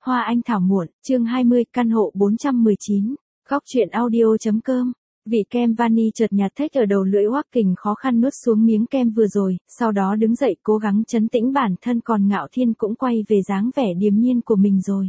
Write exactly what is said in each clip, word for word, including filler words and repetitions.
Hoa Anh Thảo Muộn, chương hai mươi, căn hộ bốn trăm mười chín. Góc truyện audio.com. Vị kem vani chợt nhạt thếch ở đầu lưỡi Hoắc Kình khó khăn nuốt xuống miếng kem vừa rồi, sau đó đứng dậy cố gắng trấn tĩnh bản thân, còn Ngạo Thiên cũng quay về dáng vẻ điềm nhiên của mình rồi.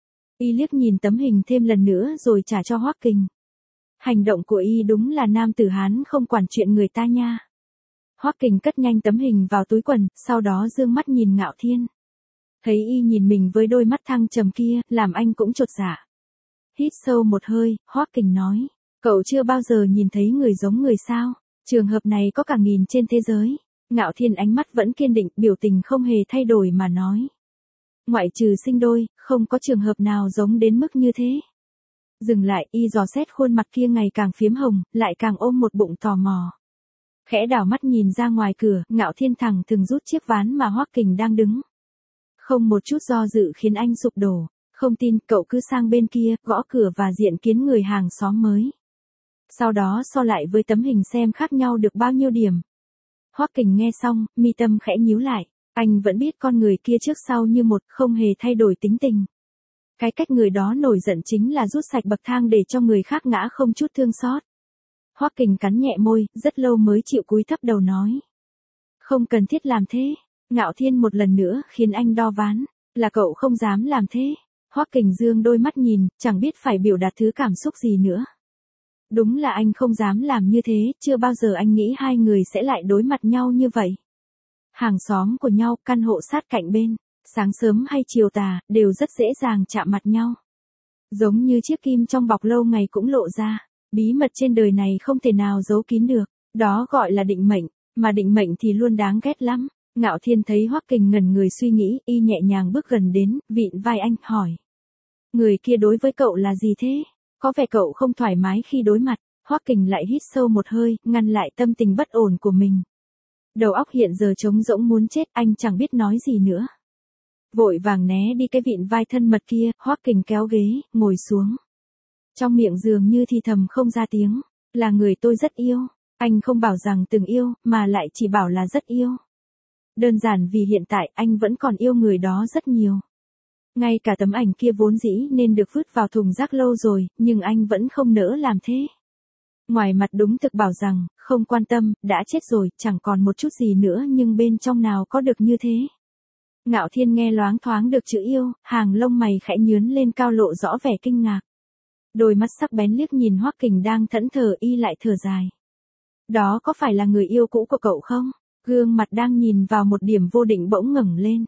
Y liếc nhìn tấm hình thêm lần nữa rồi trả cho Hoắc Kình. Hành động của Y đúng là nam tử Hán không quản chuyện người ta nha. Hoắc Kình cất nhanh tấm hình vào túi quần, sau đó dương mắt nhìn Ngạo Thiên. Thấy Y nhìn mình với đôi mắt thăng trầm kia, làm anh cũng chột dạ. Hít sâu một hơi, Hoắc Kình nói, cậu chưa bao giờ nhìn thấy người giống người sao, trường hợp này có cả nghìn trên thế giới. Ngạo Thiên ánh mắt vẫn kiên định, biểu tình không hề thay đổi mà nói. Ngoại trừ sinh đôi, không có trường hợp nào giống đến mức như thế. Dừng lại, Y dò xét khuôn mặt kia ngày càng phiếm hồng, lại càng ôm một bụng tò mò. Khẽ đảo mắt nhìn ra ngoài cửa, Ngạo Thiên thẳng thừng rút chiếc ván mà Hoắc Kình đang đứng. Không một chút do dự khiến anh sụp đổ. Không tin, cậu cứ sang bên kia, gõ cửa và diện kiến người hàng xóm mới. Sau đó so lại với tấm hình xem khác nhau được bao nhiêu điểm. Hoắc Kình nghe xong, mi tâm khẽ nhíu lại. Anh vẫn biết con người kia trước sau như một, không hề thay đổi tính tình. Cái cách người đó nổi giận chính là rút sạch bậc thang để cho người khác ngã không chút thương xót. Hoắc Kình cắn nhẹ môi, rất lâu mới chịu cúi thấp đầu nói. Không cần thiết làm thế. Ngạo Thiên một lần nữa khiến anh đo ván. Là cậu không dám làm thế. Hoắc Kình dương đôi mắt nhìn, chẳng biết phải biểu đạt thứ cảm xúc gì nữa. Đúng là anh không dám làm như thế, chưa bao giờ anh nghĩ hai người sẽ lại đối mặt nhau như vậy. Hàng xóm của nhau, căn hộ sát cạnh bên, sáng sớm hay chiều tà, đều rất dễ dàng chạm mặt nhau. Giống như chiếc kim trong bọc lâu ngày cũng lộ ra, bí mật trên đời này không thể nào giấu kín được, đó gọi là định mệnh, mà định mệnh thì luôn đáng ghét lắm. Ngạo Thiên thấy Hoắc Kình ngẩn người suy nghĩ, Y nhẹ nhàng bước gần đến, vịn vai anh, hỏi. Người kia đối với cậu là gì thế? Có vẻ cậu không thoải mái khi đối mặt. Hoắc Kình lại hít sâu một hơi, ngăn lại tâm tình bất ổn của mình. Đầu óc hiện giờ trống rỗng muốn chết, anh chẳng biết nói gì nữa. Vội vàng né đi cái vịn vai thân mật kia, Hoắc Kình kéo ghế, ngồi xuống. Trong miệng dường như thì thầm không ra tiếng. Là người tôi rất yêu. Anh không bảo rằng từng yêu, mà lại chỉ bảo là rất yêu. Đơn giản vì hiện tại anh vẫn còn yêu người đó rất nhiều. Ngay cả tấm ảnh kia vốn dĩ nên được vứt vào thùng rác lâu rồi, nhưng anh vẫn không nỡ làm thế. Ngoài mặt đúng thực bảo rằng, không quan tâm, đã chết rồi, chẳng còn một chút gì nữa, nhưng bên trong nào có được như thế. Ngạo Thiên nghe loáng thoáng được chữ yêu, hàng lông mày khẽ nhướn lên cao, lộ rõ vẻ kinh ngạc. Đôi mắt sắc bén liếc nhìn Hoắc Kình đang thẫn thờ, Y lại thở dài. Đó có phải là người yêu cũ của cậu không? Gương mặt đang nhìn vào một điểm vô định bỗng ngẩng lên.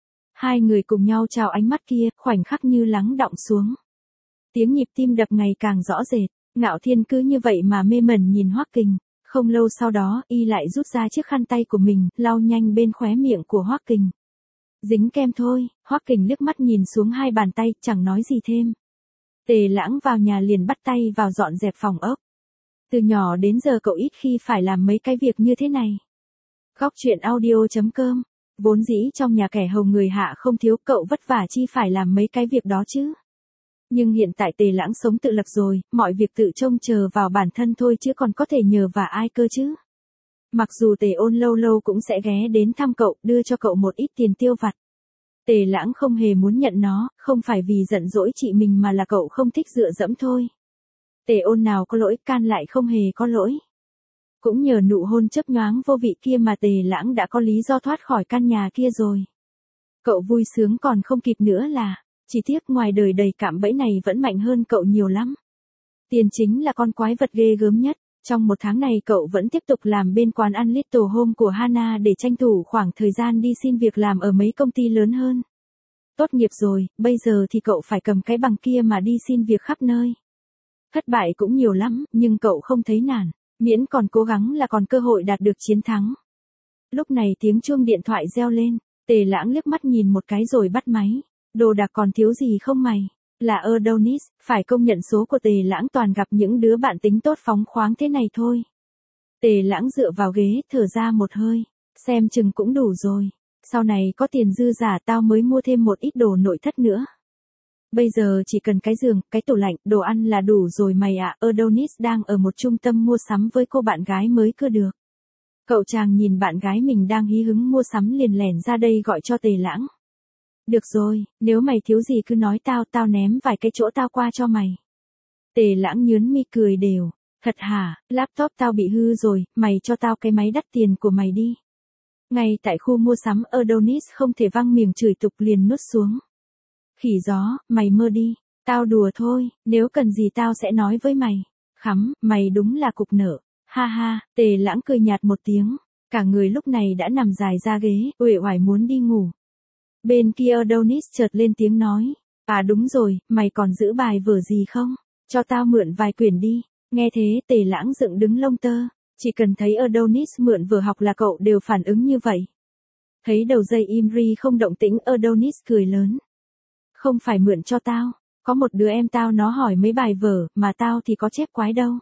Hai người cùng nhau chào ánh mắt kia, khoảnh khắc như lắng đọng xuống. Tiếng nhịp tim đập ngày càng rõ rệt, Ngạo Thiên cứ như vậy mà mê mẩn nhìn Hoắc Kình. Không lâu sau đó, Y lại rút ra chiếc khăn tay của mình, lau nhanh bên khóe miệng của Hoắc Kình. Dính kem thôi. Hoắc Kình liếc mắt nhìn xuống hai bàn tay, chẳng nói gì thêm. Tề Lãng vào nhà liền bắt tay vào dọn dẹp phòng ốc. Từ nhỏ đến giờ cậu ít khi phải làm mấy cái việc như thế này. Góc truyện audio.com. Vốn dĩ trong nhà kẻ hầu người hạ không thiếu, cậu vất vả chi phải làm mấy cái việc đó chứ. Nhưng hiện tại Tề Lãng sống tự lập rồi, mọi việc tự trông chờ vào bản thân thôi chứ còn có thể nhờ vả ai cơ chứ. Mặc dù Tề Ôn lâu lâu cũng sẽ ghé đến thăm cậu, đưa cho cậu một ít tiền tiêu vặt. Tề Lãng không hề muốn nhận nó, không phải vì giận dỗi chị mình mà là cậu không thích dựa dẫm thôi. Tề Ôn nào có lỗi, can lại không hề có lỗi. Cũng nhờ nụ hôn chớp nhoáng vô vị kia mà Tề Lãng đã có lý do thoát khỏi căn nhà kia rồi. Cậu vui sướng còn không kịp nữa là, chỉ tiếc ngoài đời đầy cạm bẫy này vẫn mạnh hơn cậu nhiều lắm. Tiền chính là con quái vật ghê gớm nhất. Trong một tháng này cậu vẫn tiếp tục làm bên quán ăn Little Home của Hana để tranh thủ khoảng thời gian đi xin việc làm ở mấy công ty lớn hơn. Tốt nghiệp rồi, bây giờ thì cậu phải cầm cái bằng kia mà đi xin việc khắp nơi. Thất bại cũng nhiều lắm, nhưng cậu không thấy nản. Miễn còn cố gắng là còn cơ hội đạt được chiến thắng. Lúc này tiếng chuông điện thoại reo lên, Tề Lãng liếc mắt nhìn một cái rồi bắt máy. Đồ đạc còn thiếu gì không mày? Là Adonis, phải công nhận số của Tề Lãng toàn gặp những đứa bạn tính tốt phóng khoáng thế này thôi. Tề Lãng dựa vào ghế, thở ra một hơi. Xem chừng cũng đủ rồi. Sau này có tiền dư giả tao mới mua thêm một ít đồ nội thất nữa. Bây giờ chỉ cần cái giường, cái tủ lạnh, đồ ăn là đủ rồi mày ạ. Adonis đang ở một trung tâm mua sắm với cô bạn gái mới cưa được. Cậu chàng nhìn bạn gái mình đang hí hứng mua sắm liền lẻn ra đây gọi cho Tề Lãng. Được rồi, nếu mày thiếu gì cứ nói tao, tao ném vài cái chỗ tao qua cho mày. Tề Lãng nhướn mi cười đều. Thật hả, laptop tao bị hư rồi, mày cho tao cái máy đắt tiền của mày đi. Ngay tại khu mua sắm Adonis không thể văng miệng chửi tục liền nuốt xuống. Khỉ gió, mày mơ đi, tao đùa thôi, nếu cần gì tao sẽ nói với mày. Khắm, mày đúng là cục nợ. Ha ha, Tề Lãng cười nhạt một tiếng, cả người lúc này đã nằm dài ra ghế, uể oải muốn đi ngủ. Bên kia Adonis chợt lên tiếng nói, à đúng rồi, mày còn giữ bài vở gì không? Cho tao mượn vài quyển đi. Nghe thế Tề Lãng dựng đứng lông tơ, chỉ cần thấy Adonis mượn vở học là cậu đều phản ứng như vậy. Thấy đầu dây im ri không động tĩnh, Adonis cười lớn. Không phải mượn cho tao, có một đứa em tao nó hỏi mấy bài vở, mà tao thì có chép quái đâu.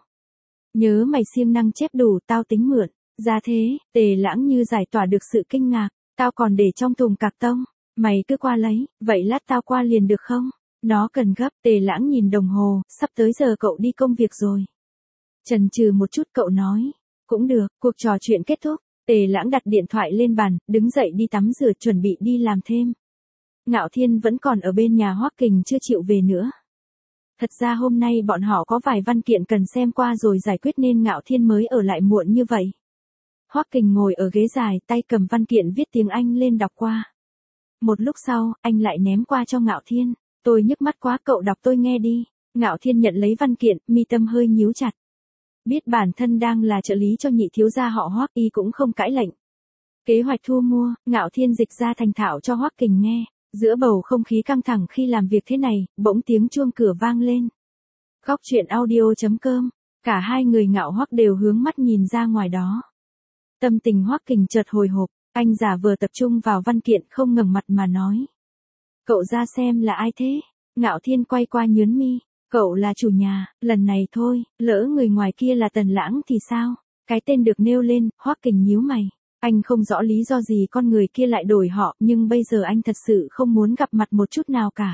Nhớ mày siêng năng chép đủ, tao tính mượn. Ra thế, Tề Lãng như giải tỏa được sự kinh ngạc, tao còn để trong thùng cạc tông, mày cứ qua lấy, vậy lát tao qua liền được không? Nó cần gấp. Tề Lãng nhìn đồng hồ, sắp tới giờ cậu đi công việc rồi. Chần chừ một chút cậu nói, cũng được. Cuộc trò chuyện kết thúc, Tề Lãng đặt điện thoại lên bàn, đứng dậy đi tắm rửa chuẩn bị đi làm thêm. Ngạo Thiên vẫn còn ở bên nhà Hoắc Kình chưa chịu về nữa. Thật ra hôm nay bọn họ có vài văn kiện cần xem qua rồi giải quyết nên Ngạo Thiên mới ở lại muộn như vậy. Hoắc Kình ngồi ở ghế dài, tay cầm văn kiện viết tiếng Anh lên đọc qua. Một lúc sau, anh lại ném qua cho Ngạo Thiên. Tôi nhức mắt quá, cậu đọc tôi nghe đi. Ngạo Thiên nhận lấy văn kiện, mi tâm hơi nhíu chặt. Biết bản thân đang là trợ lý cho nhị thiếu gia họ Hoắc, y cũng không cãi lệnh. Kế hoạch thu mua, Ngạo Thiên dịch ra thành thạo cho Hoắc Kình nghe. Giữa bầu không khí căng thẳng khi làm việc thế này, bỗng tiếng chuông cửa vang lên. Góc truyện audio chấm com, cả hai người Ngạo Hoắc đều hướng mắt nhìn ra ngoài đó. Tâm tình Hoắc Kình chợt hồi hộp, anh giả vờ tập trung vào văn kiện không ngẩng mặt mà nói. Cậu ra xem là ai thế? Ngạo Thiên quay qua nhướng mi. Cậu là chủ nhà, lần này thôi, lỡ người ngoài kia là Tần Lãng thì sao? Cái tên được nêu lên, Hoắc Kình nhíu mày. Anh không rõ lý do gì con người kia lại đổi họ, nhưng bây giờ anh thật sự không muốn gặp mặt một chút nào cả.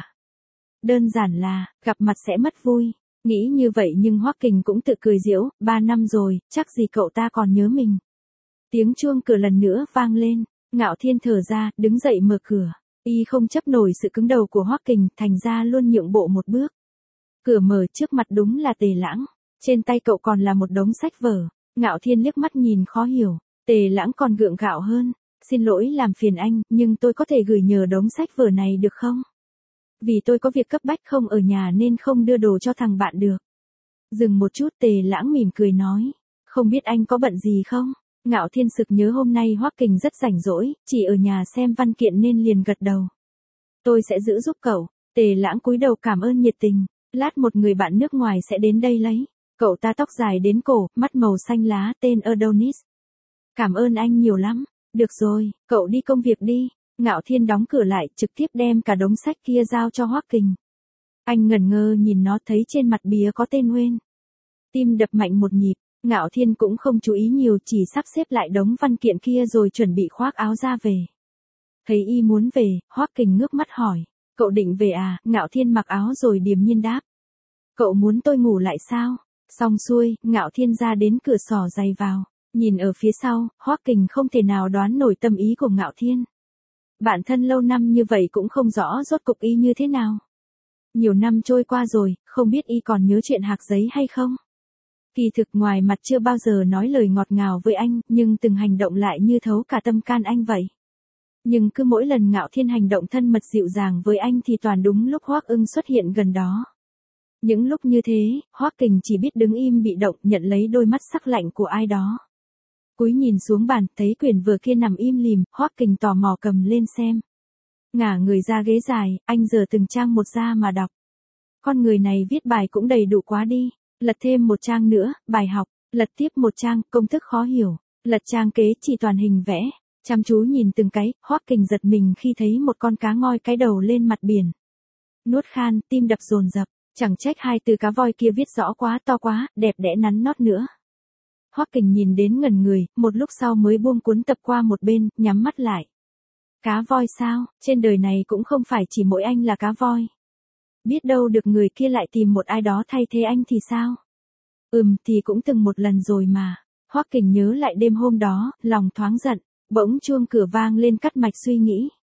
Đơn giản là, gặp mặt sẽ mất vui. Nghĩ như vậy nhưng Hoắc Kình cũng tự cười giễu, ba năm rồi, chắc gì cậu ta còn nhớ mình. Tiếng chuông cửa lần nữa vang lên, Ngạo Thiên thở ra, đứng dậy mở cửa. Y không chấp nổi sự cứng đầu của Hoắc Kình, thành ra luôn nhượng bộ một bước. Cửa mở, trước mặt đúng là Tề Lãng. Trên tay cậu còn là một đống sách vở. Ngạo Thiên liếc mắt nhìn khó hiểu. Tề Lãng còn gượng gạo hơn. Xin lỗi làm phiền anh, nhưng tôi có thể gửi nhờ đống sách vở này được không? Vì tôi có việc cấp bách không ở nhà nên không đưa đồ cho thằng bạn được. Dừng một chút, Tề Lãng mỉm cười nói. Không biết anh có bận gì không? Ngạo Thiên sực nhớ hôm nay Hoắc Kình rất rảnh rỗi, chỉ ở nhà xem văn kiện nên liền gật đầu. Tôi sẽ giữ giúp cậu. Tề Lãng cúi đầu cảm ơn nhiệt tình. Lát một người bạn nước ngoài sẽ đến đây lấy. Cậu ta tóc dài đến cổ, mắt màu xanh lá, tên Adonis. Cảm ơn anh nhiều lắm. Được rồi, cậu đi công việc đi. Ngạo Thiên đóng cửa lại, trực tiếp đem cả đống sách kia giao cho Hoắc Kình. Anh ngẩn ngơ nhìn nó, thấy trên mặt bìa có tên Nguyên. Tim đập mạnh một nhịp. Ngạo Thiên cũng không chú ý nhiều, chỉ sắp xếp lại đống văn kiện kia rồi chuẩn bị khoác áo ra về. Thấy y muốn về, Hoắc Kình ngước mắt hỏi. Cậu định về à? Ngạo Thiên mặc áo rồi điềm nhiên đáp. Cậu muốn tôi ngủ lại sao? Xong xuôi, Ngạo Thiên ra đến cửa xỏ giày vào. Nhìn ở phía sau, Hoắc Kình không thể nào đoán nổi tâm ý của Ngạo Thiên. Bạn thân lâu năm như vậy cũng không rõ rốt cục y như thế nào. Nhiều năm trôi qua rồi, không biết y còn nhớ chuyện hạc giấy hay không? Kỳ thực ngoài mặt chưa bao giờ nói lời ngọt ngào với anh, nhưng từng hành động lại như thấu cả tâm can anh vậy. Nhưng cứ mỗi lần Ngạo Thiên hành động thân mật dịu dàng với anh thì toàn đúng lúc Hoắc Ưng xuất hiện gần đó. Những lúc như thế, Hoắc Kình chỉ biết đứng im bị động, nhận lấy đôi mắt sắc lạnh của ai đó. Cúi nhìn xuống bàn, thấy quyển vừa kia nằm im lìm, Hoắc Kình tò mò cầm lên xem. Ngả người ra ghế dài, anh giờ từng trang một ra mà đọc. Con người này viết bài cũng đầy đủ quá đi. Lật thêm một trang nữa, bài học. Lật tiếp một trang, công thức khó hiểu. Lật trang kế, chỉ toàn hình vẽ. Chăm chú nhìn từng cái, Hoắc Kình giật mình khi thấy một con cá ngoi cái đầu lên mặt biển. Nuốt khan, tim đập dồn dập. Chẳng trách hai từ cá voi kia viết rõ quá, to quá, đẹp đẽ nắn nót nữa. Hoắc Kình nhìn đến ngẩn người, một lúc sau mới buông cuốn tập qua một bên, nhắm mắt lại. Cá voi sao? Trên đời này cũng không phải chỉ mỗi anh là cá voi. Biết đâu được người kia lại tìm một ai đó thay thế anh thì sao? Ừm, thì cũng từng một lần rồi mà. Hoắc Kình nhớ lại đêm hôm đó, lòng thoáng giận, bỗng chuông cửa vang lên cắt mạch suy nghĩ.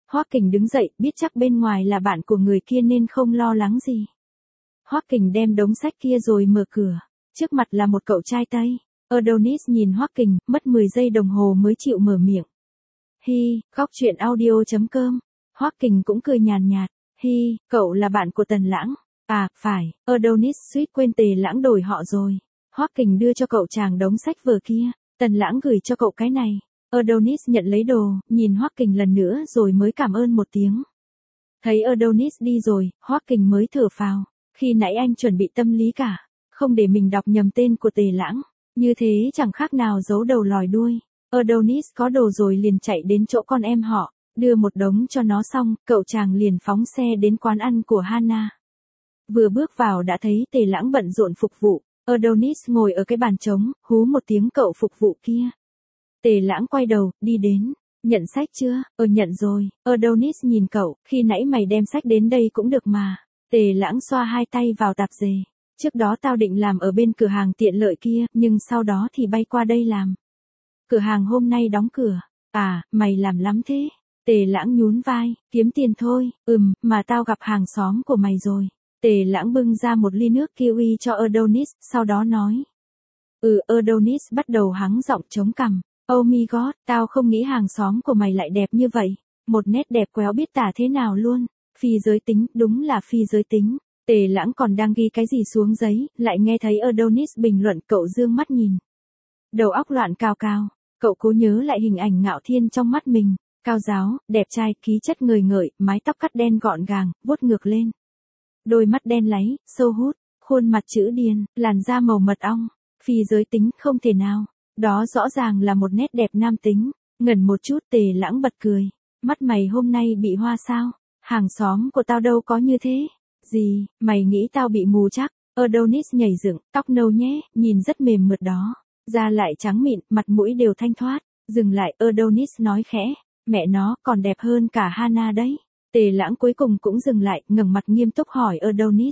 Hoắc Kình đứng dậy, biết chắc bên ngoài là bạn của người kia nên không lo lắng gì. Hoắc Kình đem đống sách kia rồi mở cửa. Trước mặt là một cậu trai Tây. Adonis nhìn Hoắc Kình, mất mười giây đồng hồ mới chịu mở miệng. Hi, góc truyện audio chấm com. Hoắc Kình cũng cười nhàn nhạt. Hi, cậu là bạn của Tần Lãng. À, phải, Adonis suýt quên Tề Lãng đổi họ rồi. Hoắc Kình đưa cho cậu chàng đống sách vở kia. Tần Lãng gửi cho cậu cái này. Adonis nhận lấy đồ, nhìn Hoắc Kình lần nữa rồi mới cảm ơn một tiếng. Thấy Adonis đi rồi, Hoắc Kình mới thở phào. Khi nãy anh chuẩn bị tâm lý cả, không để mình đọc nhầm tên của Tề Lãng. Như thế chẳng khác nào giấu đầu lòi đuôi. Adonis có đồ rồi liền chạy đến chỗ con em họ, đưa một đống cho nó xong, cậu chàng liền phóng xe đến quán ăn của Hana. Vừa bước vào đã thấy Tề Lãng bận rộn phục vụ. Adonis ngồi ở cái bàn trống, hú một tiếng cậu phục vụ kia. Tề Lãng quay đầu, đi đến. Nhận sách chưa? Ờ nhận rồi. Adonis nhìn cậu, khi nãy mày đem sách đến đây cũng được mà. Tề Lãng xoa hai tay vào tạp dề. Trước đó tao định làm ở bên cửa hàng tiện lợi kia, nhưng sau đó thì bay qua đây làm. Cửa hàng hôm nay đóng cửa. À, mày làm lắm thế. Tề Lãng nhún vai, kiếm tiền thôi. Ừm, mà tao gặp hàng xóm của mày rồi. Tề Lãng bưng ra một ly nước kiwi cho Adonis, sau đó nói. Ừ, Adonis bắt đầu hắng giọng chống cằm. Oh my god, tao không nghĩ hàng xóm của mày lại đẹp như vậy. Một nét đẹp quéo biết tả thế nào luôn. Phi giới tính, đúng là phi giới tính. Tề Lãng còn đang ghi cái gì xuống giấy, lại nghe thấy Adonis bình luận, cậu dương mắt nhìn. Đầu óc loạn cào cào, cậu cố nhớ lại hình ảnh Ngạo Thiên trong mắt mình, cao ráo, đẹp trai, khí chất ngời ngợi, mái tóc cắt đen gọn gàng, vuốt ngược lên. Đôi mắt đen láy, sâu hút, khuôn mặt chữ điền, làn da màu mật ong, phi giới tính không thể nào. Đó rõ ràng là một nét đẹp nam tính. Ngẩn một chút Tề Lãng bật cười. Mắt mày hôm nay bị hoa sao? Hàng xóm của tao đâu có như thế. Gì, mày nghĩ tao bị mù chắc? Adonis nhảy dựng, tóc nâu nhé, nhìn rất mềm mượt đó. Da lại trắng mịn, mặt mũi đều thanh thoát. Dừng lại, Adonis nói khẽ. Mẹ nó còn đẹp hơn cả Hana đấy. Tề Lãng cuối cùng cũng dừng lại, ngẩng mặt nghiêm túc hỏi Adonis.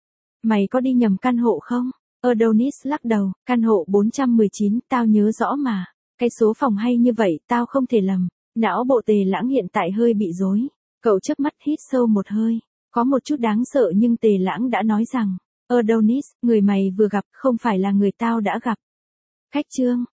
Mày có đi nhầm căn hộ không? Adonis lắc đầu, căn hộ bốn trăm mười chín, tao nhớ rõ mà. Cái số phòng hay như vậy, tao không thể lầm. Não bộ Tề Lãng hiện tại hơi bị rối. Cậu chớp mắt hít sâu một hơi. Có một chút đáng sợ nhưng Tề Lãng đã nói rằng. Adonis, người mày vừa gặp không phải là người tao đã gặp. Khách trương.